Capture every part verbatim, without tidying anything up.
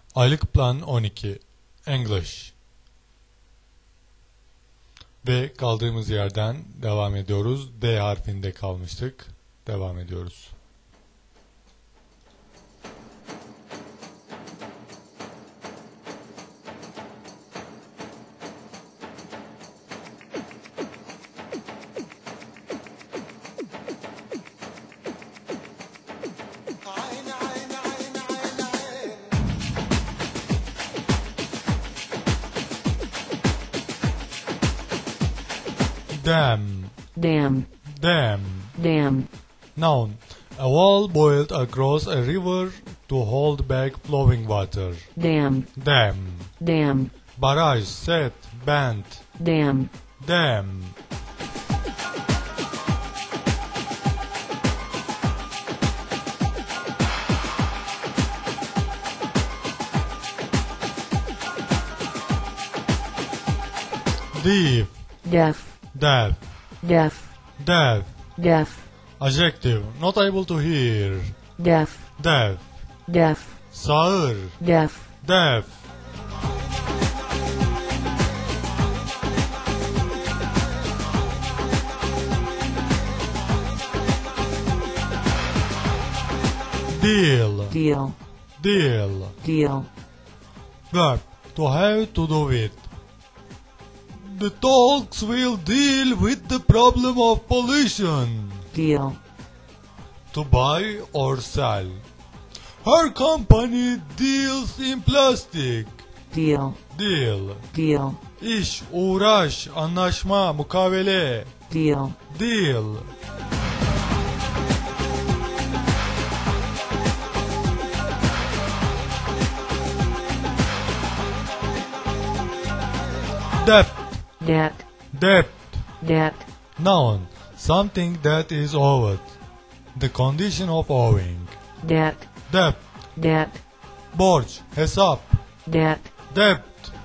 Aylık plan on iki. English. Ve kaldığımız yerden devam ediyoruz. D harfinde kalmıştık. Devam ediyoruz. Dam. Dam. Dam. Dam. Noun. A wall built across a river to hold back flowing water. Dam. Dam. Dam. Barrage, set, band. Dam. Dam. Deaf. Deaf. Deaf. Deaf. Deaf. Deaf. Adjective. Not able to hear. Deaf. Deaf. Deaf. Sağır. Deaf. Deaf. Deal. Deal. Deal. Deal. Verb. To have, to do with. The talks will deal with the problem of pollution. Deal. To buy or sell. Her company deals in plastic. Deal. Deal. Deal. İş, uğraş, anlaşma, mukavele. Deal. Deal. Debt. Debt. Debt. Debt. Noun. Something that is owed. The condition of owing. Debt. Debt. Debt. Borç, hesap. Debt. Debt.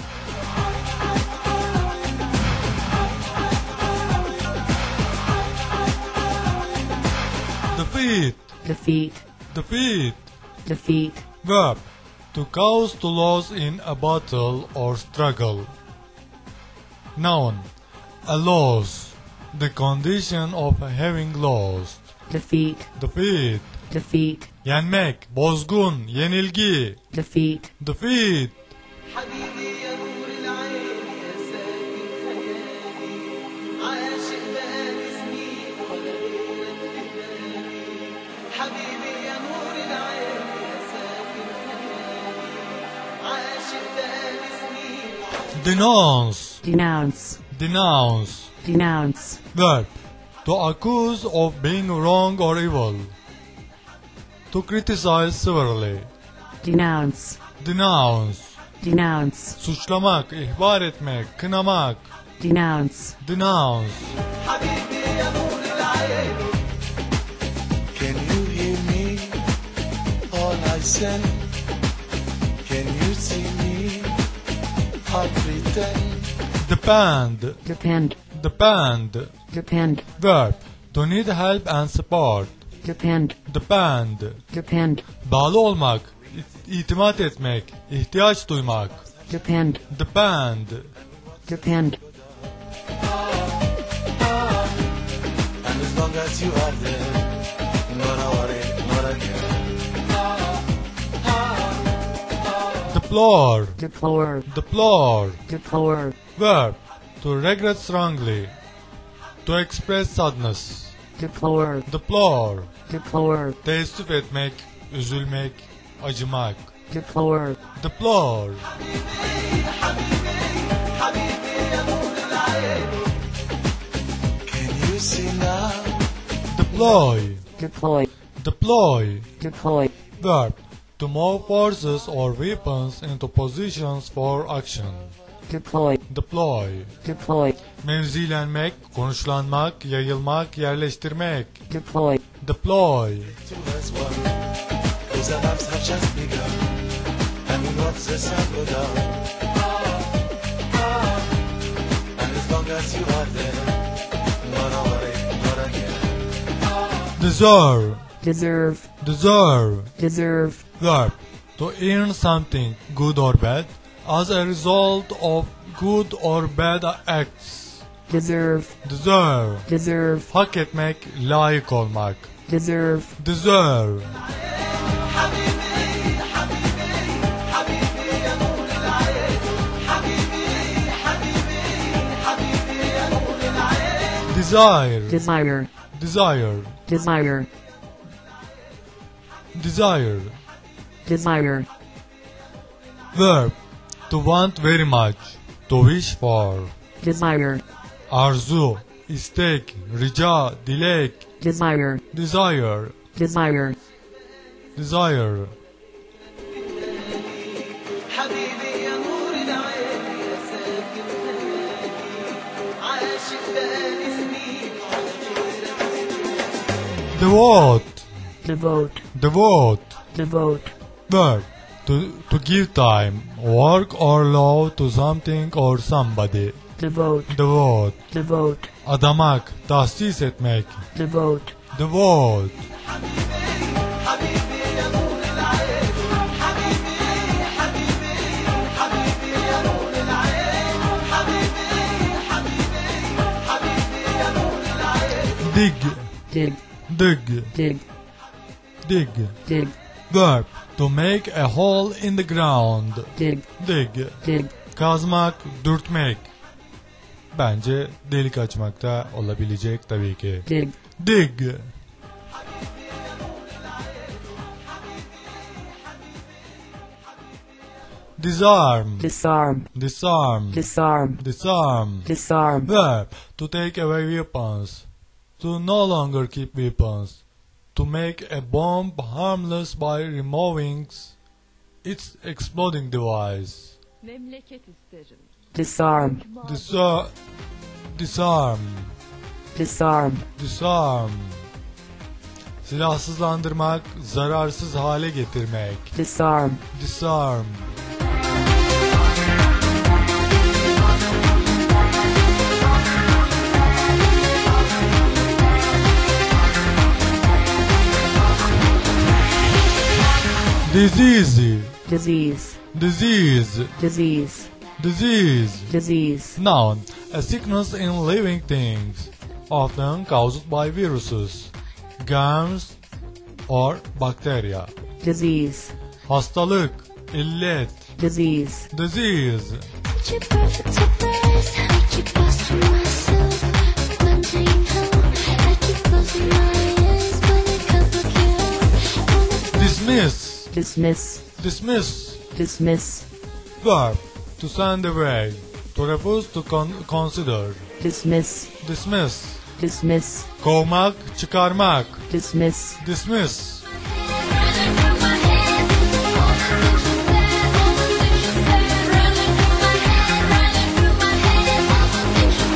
Defeat. Defeat. Defeat. Defeat. Verb. To cause to lose in a battle or struggle. Noun. A loss. The condition of having lost. Defeat. Defeat. Defeat. Yenmek, bozgun, yenilgi. Defeat. Defeat. حبيبي يا نور العين يا ساكن خيالي عاشق بقالي سنين ولا غيرك في بالي حبيبي يا نور العين يا ساكن خيالي عاشق بقالي سنين Denounce. Denounce. Denounce. Denounce. Verb. To accuse of being wrong or evil. To criticize severely. Denounce. Denounce. Denounce. Suçlamak, ihbar etmek, kınamak. Denounce. Denounce. حبيبي يا نور العين Can you hear me? All I say. Can you see me? I pretend. Depend. Depend. Depend. Depend. Verb. To need help and support. Depend. Depend. Depend. Bağlı olmak, it- itimat etmek, ihtiyaç duymak. Depend. Depend. Depend. And as long as you are there, not a worry, not a care. Deplore. Deplore. Deplore. Deplore. Verb. To regret strongly. To express sadness. Deplore. Deplore. Deplore. Teessüf etmek, üzülmek, acımak. Deplore. Deplore. حبيبي يا نور العين Can you see now? Deploy. Deploy. Deploy. Deploy. Verb. To move forces or weapons into positions for action. Deploy. Deploy. Deploy. Mevzilenmek, konuşlanmak, yayılmak, yerleştirmek. Deploy. Deploy. To us one. Cause our lives have just begun. And we watch the sun go down. And as long as you are there, not a worry, not a care. Deserve. Deserve. Deserve. Deserve. Verb. To earn something, good or bad, as a result of good or bad acts. Deserve. Deserve. Deserve. Hak etmek, layık olmak. Deserve. Deserve. حبيبي حبيبي حبيبي يا نور العين حبيبي حبيبي حبيبي يا نور العين Desire. Desire. Desire. Desire. Desire. Desire. Verb. To want very much. To wish for. Desire. Arzu. istek, rica, dilek. Desire. Desire. Desire. Desire. حبيبي يا نور العين يا ساكن خيالي عاشق بقالي سنين Devote. Devote. Devote. Devote. Verb. To, to give time, work or love to something or somebody. Devote. Devote. Devote. Adamak, tahsis etmek. Devote. Devote. حبيبي يا نور العين حبيبي حبيبي حبيبي يا نور العين حبيبي حبيبي حبيبي يا نور العين Dig. Dig. Dig. Dig. Dig. Dig. Verb. To make a hole in the ground. Dig. Dig. Dig. Kazmak, dürtmek. Bence delik açmakta olabilecek tabii ki. Dig. Dig. Disarm. Disarm. Disarm. Disarm. Disarm. Disarm. Verb. To take away weapons. To no longer keep weapons. To make a bomb harmless by removing its exploding device. Memleket isterim. Disarm. Disar disarm. Disarm. Disarm. Silahsızlandırmak, zararsız hale getirmek. Disarm. Disarm. Disease. Disease. Disease. Disease. Disease. Disease. Noun. A sickness in living things, often caused by viruses, germs, or bacteria. Disease. Hastalık, illet, Disease. disease. Picture perfect surprise. I keep asking myself, when do you know? I keep closing my eyes, but I can't look you up. Dismiss. Dismiss. Dismiss. Dismiss. Verb. To send away. To refuse to con- consider. Dismiss. Dismiss. Dismiss. Kovmak, çıkarmak. Dismiss. Dismiss. Running through my head, all the things you said, all the things you said. Running through my head, running through my head, all the things you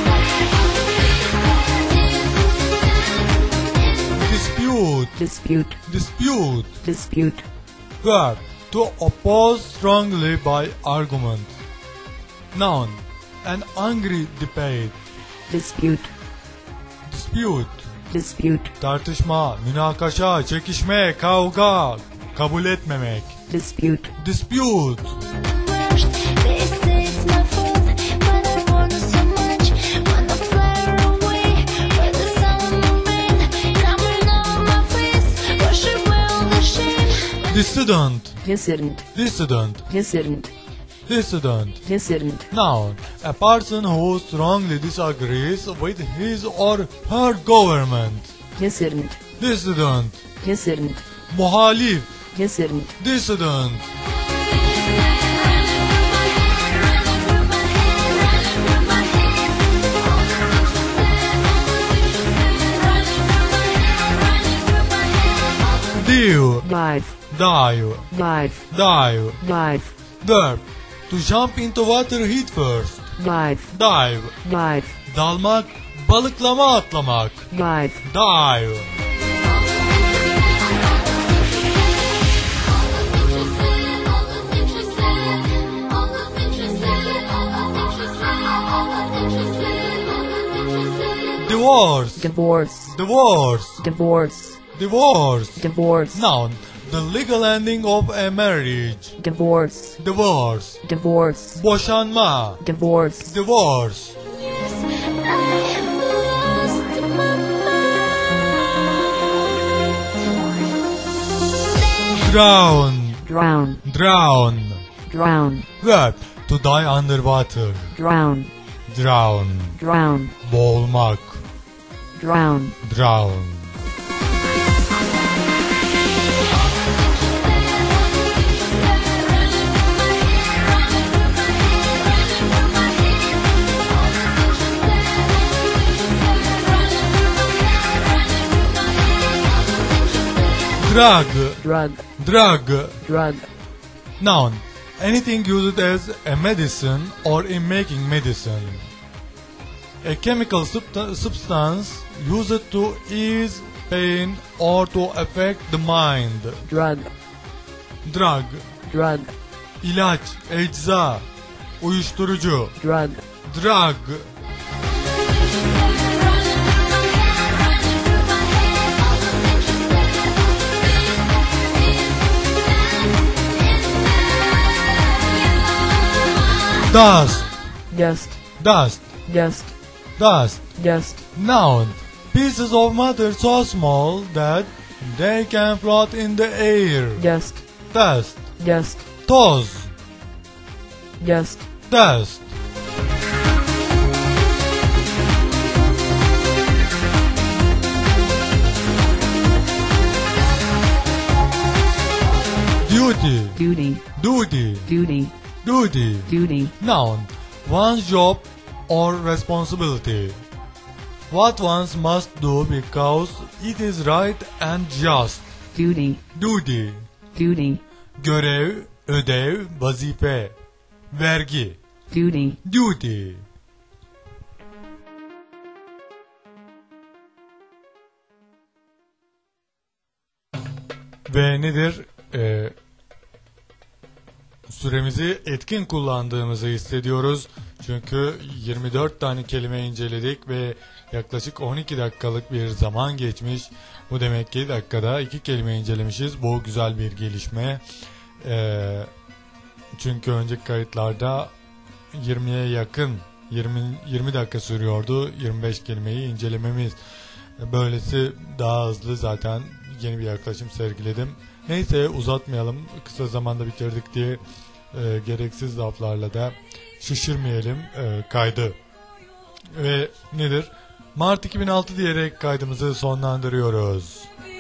said, all the things you said. Dispute. Dispute. Dispute. Dispute. Verb. To oppose strongly by argument. Noun. An angry debate. Dispute. Dispute. Dispute. Tartışma, münakaşa, çekişme, kavga. Kabul etmemek. Dispute. Dispute. They say it's my fault, but I want it so much. Wanna fly away, where the sun will rain. Coming on my face, wash away all the shame. Dissident. Dissident. Dissident. Dissident. Dissident. Dissident. Noun. A person who strongly disagrees with his or her government. Dissident. Dissident. Dissident. Muhalif. Dissident. Dissident. Dive. Dive. Dive. Dive. Dive. Dive. Verb. To jump into water head first. Dive. Dive. Dive. Dalmak, balıklama atlamak. Dive. Dive. Divorce. Divorce. Divorce. Divorce. Divorce. Divorce. Noun. The legal ending of a marriage. divorce, Divorce. divorce, Boşanma. divorce, Divorce. Yes, I have lost my mind. Drown. drown, Drown. drown, Verb. To die underwater. drown, Drown. drown, Boğulmak. drown, Drown. Drug. drug, Drug. drug, Noun. Anything used as a medicine or in making medicine. A chemical subta- substance used to ease pain or to affect the mind. drug, Drug. drug, İlaç, ecza, uyuşturucu. drug, Drug. Dust. dust, Dust. dust, Dust. dust, Noun. Pieces of matter so small that they can float in the air. dust, Dust. dust, Toz. dust, Dust. Duty. duty, Duty. duty, Duty. duty, Noun. One's job or responsibility. What one must do because it is right and just. duty, Duty. duty, Görev, ödev, vazife. Vergi. duty, Duty. Ve nedir? Ee, süremizi etkin kullandığımızı hissediyoruz. Çünkü yirmi dört tane kelime inceledik ve yaklaşık on iki dakikalık bir zaman geçmiş. Bu demek ki dakikada iki kelime incelemişiz. Bu güzel bir gelişme. Ee, çünkü önceki kayıtlarda yirmiye yakın yirmi, yirmi dakika sürüyordu yirmi beş kelimeyi incelememiz. Böylesi daha hızlı, zaten yeni bir yaklaşım sergiledim. Neyse, uzatmayalım, kısa zamanda bitirdik diye e, gereksiz laflarla da şişirmeyelim e, kaydı. Ve nedir? Mart iki bin altı diyerek kaydımızı sonlandırıyoruz.